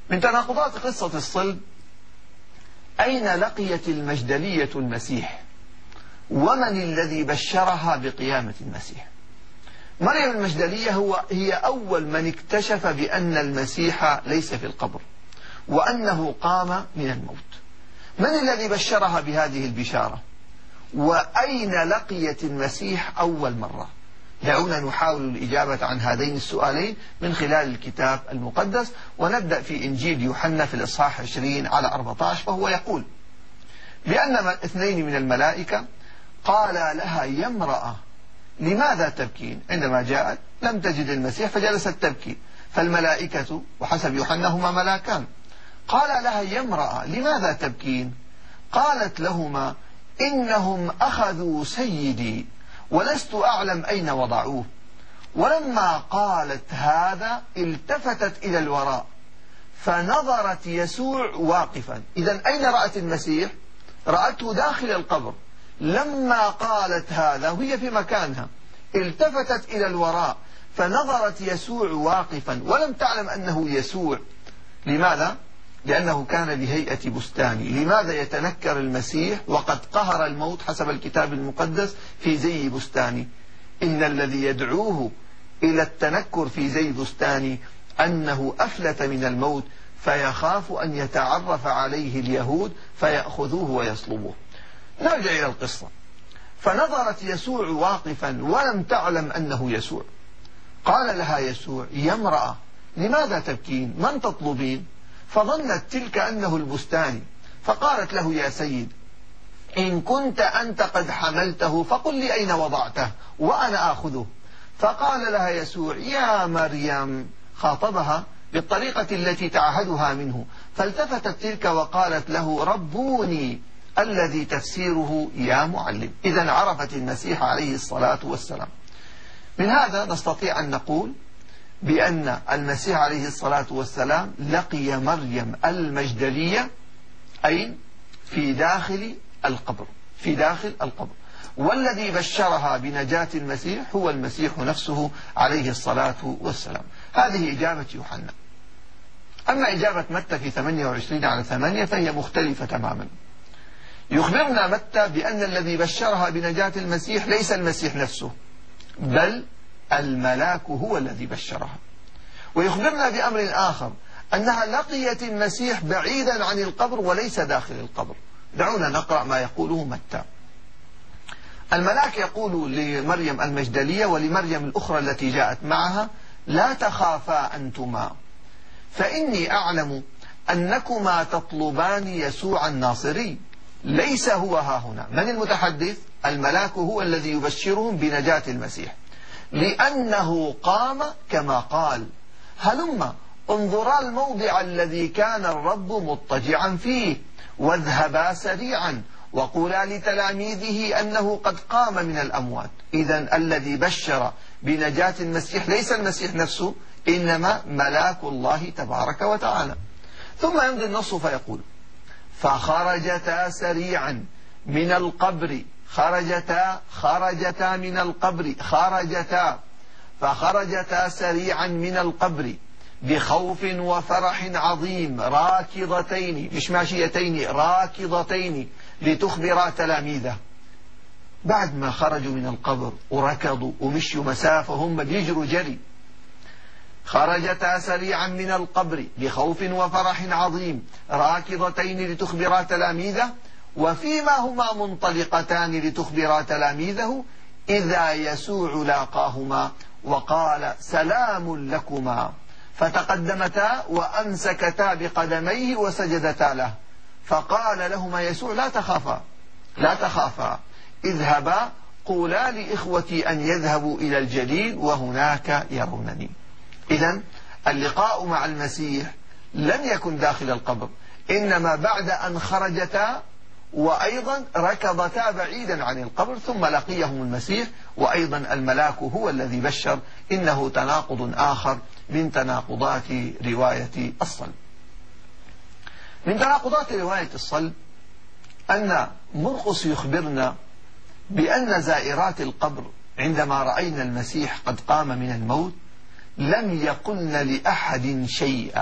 من تناقضات قصة الصلب: أين لقيت المجدلية المسيح؟ ومن الذي بشرها بقيامة المسيح؟ مريم المجدلية هي أول من اكتشف بأن المسيح ليس في القبر وأنه قام من الموت. من الذي بشرها بهذه البشارة؟ وأين لقيت المسيح أول مرة؟ دعونا نحاول الإجابة عن هذين السؤالين من خلال الكتاب المقدس، ونبدأ في إنجيل يوحنا في الإصحاح 20:14، فهو يقول بأن 2 من الملائكة قال لها: يا امرأة لماذا تبكين؟ عندما جاءت لم تجد المسيح فجلست تبكي، فالملائكة وحسب يوحنا هما ملاكان. قال لها: يا امرأة لماذا تبكين؟ قالت لهما: إنهم أخذوا سيدي ولست أعلم أين وضعوه. ولما قالت هذا التفتت إلى الوراء فنظرت يسوع واقفا. إذن أين رأت المسيح؟ رأته داخل القبر. لما قالت هذا وهي في مكانها التفتت إلى الوراء فنظرت يسوع واقفا ولم تعلم أنه يسوع. لماذا؟ لأنه كان بهيئة بستاني. لماذا يتنكر المسيح وقد قهر الموت حسب الكتاب المقدس في زي بستاني؟ إن الذي يدعوه إلى التنكر في زي بستاني أنه أفلت من الموت فيخاف أن يتعرف عليه اليهود فيأخذوه ويصلبوه. نرجع إلى القصة. فنظرت يسوع واقفا ولم تعلم أنه يسوع. قال لها يسوع: يا امرأة لماذا تبكين؟ من تطلبين؟ فظنت تلك أنه البستاني، فقالت له: يا سيد، إن كنت أنت قد حملته فقل لي أين وضعته وأنا آخذه. فقال لها يسوع: يا مريم. خاطبها بالطريقة التي تعهدها منه، فالتفتت تلك وقالت له: ربوني، الذي تفسيره يا معلم. إذن عرفت المسيح عليه الصلاة والسلام. من هذا نستطيع أن نقول بأن المسيح عليه الصلاة والسلام لقي مريم المجدلية أين؟ في داخل القبر، في داخل القبر. والذي بشرها بنجاة المسيح هو المسيح نفسه عليه الصلاة والسلام. هذه إجابة يوحنا. أما إجابة متى في 28:8 فهي مختلفة تماما. يخبرنا متى بأن الذي بشرها بنجاة المسيح ليس المسيح نفسه، بل الملاك هو الذي بشرها. ويخبرنا بأمر آخر، أنها لقيت المسيح بعيدا عن القبر وليس داخل القبر. دعونا نقرأ ما يقوله متى. الملاك يقول لمريم المجدلية ولمريم الأخرى التي جاءت معها: لا تخافا أنتما، فإني أعلم أنكما تطلبان يسوع الناصري، ليس هو ها هنا. من المتحدث؟ الملاك هو الذي يبشرهم بنجاة المسيح، لأنه قام كما قال. هلما انظرا الموضع الذي كان الرب مضطجعا فيه، واذهبا سريعا وقولا لتلاميذه أنه قد قام من الأموات. إذن الذي بشر بنجاة المسيح ليس المسيح نفسه، إنما ملاك الله تبارك وتعالى. ثم يمضي النص فيقول: فخرجتا سريعا من القبر. خرجتا من القبر، فخرجتا سريعا من القبر بخوف وفرح عظيم، راكضتين، مش ماشيتين، راكضتين، لتخبرا تلاميذه. بعد ما خرجوا من القبر وركضوا ومشوا مسافة هم بيجروا جري. خرجتا سريعا من القبر بخوف وفرح عظيم، راكضتين لتخبرا تلاميذه. وفيما هما منطلقتان لتخبرا تلاميذه إذا يسوع لاقاهما وقال: سلام لكما. فتقدمتا وأمسكتا بقدميه وسجدتا له. فقال لهما يسوع: لا تخافا، اذهبا قولا لإخوتي أن يذهبوا إلى الجليل وهناك يرونني. إذن اللقاء مع المسيح لم يكن داخل القبر، إنما بعد أن خرجتا وأيضا ركضتا بعيدا عن القبر، ثم لقيهم المسيح. وأيضا الملاك هو الذي بشر. إنه تناقض آخر من تناقضات رواية الصلب. من تناقضات رواية الصلب أن مرقس يخبرنا بأن زائرات القبر عندما رأينا المسيح قد قام من الموت لم يقلن لأحد شيئا.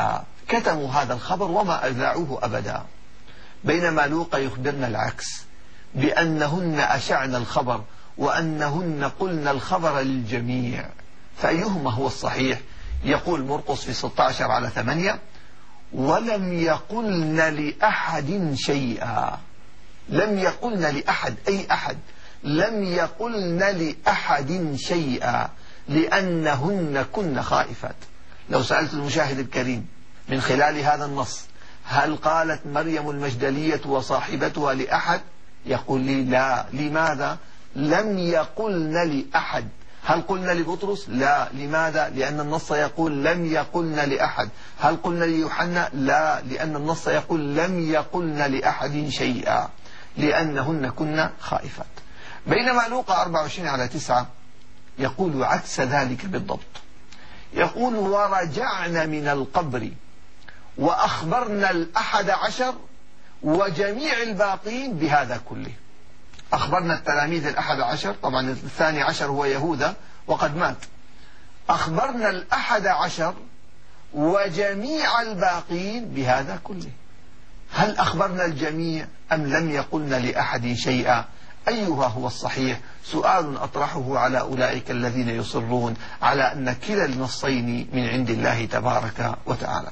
كتموا هذا الخبر وما أذاعوه أبدا، بينما لوقا يخبرنا العكس، بأنهن أشعن الخبر وأنهن قلن الخبر للجميع. فأيهما هو الصحيح؟ يقول مرقس في 16:8: ولم يقلن لأحد شيئا. لم يقلن لأحد، أي أحد، لم يقلن لأحد شيئا لأنهن كن خائفات. لو سألت المشاهد الكريم من خلال هذا النص: هل قالت مريم المجدلية وصاحبتها لأحد؟ يقول لي لا. لماذا؟ لم يقلن لأحد. هل قلنا لبطرس؟ لا. لماذا؟ لأن النص يقول لم يقلن لأحد. هل قلنا ليوحنا؟ لا، لأن النص يقول لم يقلن لأحد شيئا لأنهن كن خائفات. بينما لوقا 24:9 يقول عكس ذلك بالضبط، يقول: ورجعنا من القبر وأخبرنا 11 وجميع الباقين بهذا كله. أخبرنا التلاميذ 11، طبعا 12 هو يهوذا وقد مات. أخبرنا 11 وجميع الباقين بهذا كله. هل أخبرنا الجميع أم لم يقلن لأحد شيئا؟ أيها هو الصحيح؟ سؤال أطرحه على أولئك الذين يصرون على أن كلا النصين من عند الله تبارك وتعالى.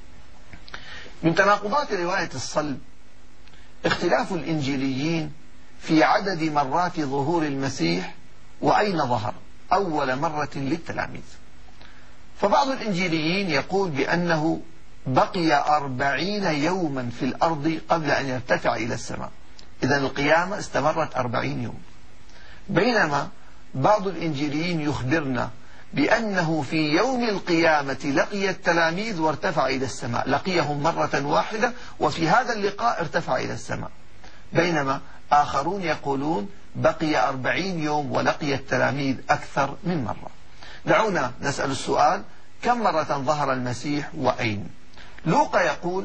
من تناقضات رواية الصلب اختلاف الإنجيليين في عدد مرات ظهور المسيح وأين ظهر أول مرة للتلاميذ. فبعض الإنجيليين يقول بأنه بقي 40 يوما في الأرض قبل أن يرتفع إلى السماء، إذن القيامة استمرت 40 يوم. بينما بعض الإنجيليين يخبرنا بأنه في يوم القيامة لقي التلاميذ وارتفع إلى السماء، لقيهم مرة واحدة وفي هذا اللقاء ارتفع إلى السماء. بينما آخرون يقولون بقي 40 يوم ولقي التلاميذ أكثر من مرة. دعونا نسأل السؤال: كم مرة ظهر المسيح وأين؟ لوقا يقول: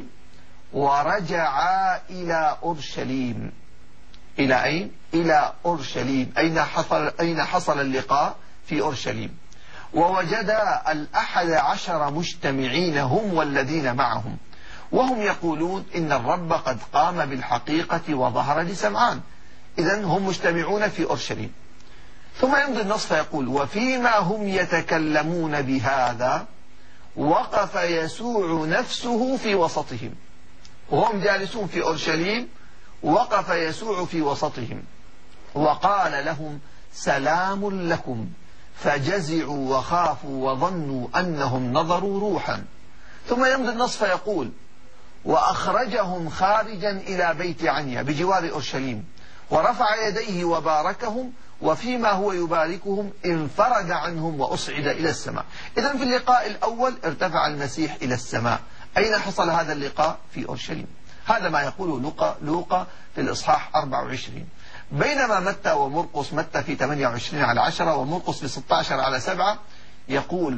ورجعا إلى أورشليم. إلى أين؟ إلى أورشليم. أين حصل اللقاء؟ في أورشليم. ووجدا 11 مجتمعين هم والذين معهم، وهم يقولون إن الرب قد قام بالحقيقة وظهر لسمعان. إذن هم مجتمعون في أورشليم. ثم يمضي النص فيقول: وفيما هم يتكلمون بهذا وقف يسوع نفسه في وسطهم. وهم جالسون في أورشليم وقف يسوع في وسطهم وقال لهم: سلام لكم. فجزعوا وخافوا وظنوا أنهم نظروا روحا. ثم يمضي النص فيقول: وأخرجهم خارجا إلى بيت عنيا بجوار أورشليم ورفع يديه وباركهم، وفيما هو يباركهم انفرد عنهم وأصعد إلى السماء. إذن في اللقاء الأول ارتفع المسيح إلى السماء. أين حصل هذا اللقاء؟ في أورشليم. هذا ما يقوله لوقا في الإصحاح 24. بينما متى ومرقس، متى في 28:10 ومرقس في 16:7 يقول: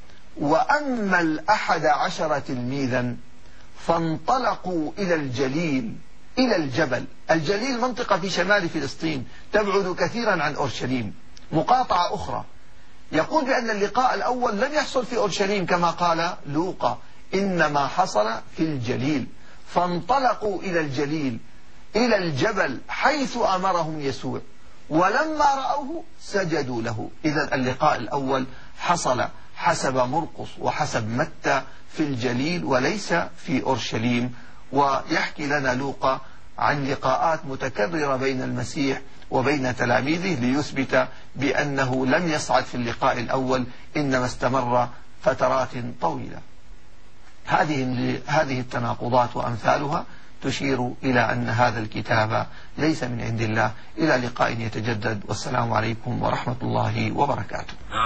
وأما 11 تلميذا فانطلقوا إلى الجليل، إلى الجبل. الجليل منطقة في شمال فلسطين تبعد كثيرا عن أورشليم، مقاطعة أخرى. يقول بأن اللقاء الأول لم يحصل في أورشليم كما قال لوقا، إنما حصل في الجليل. فانطلقوا إلى الجليل، إلى الجبل حيث أمرهم يسوع، ولما رأوه سجدوا له. إذن اللقاء الأول حصل حسب مرقس وحسب متى في الجليل وليس في أورشليم. ويحكي لنا لوقا عن لقاءات متكررة بين المسيح وبين تلاميذه ليثبت بأنه لم يصعد في اللقاء الأول، إنما استمر فترات طويلة. هذه التناقضات وأمثالها تشير إلى أن هذا الكتاب ليس من عند الله. إلى لقاء يتجدد، والسلام عليكم ورحمة الله وبركاته.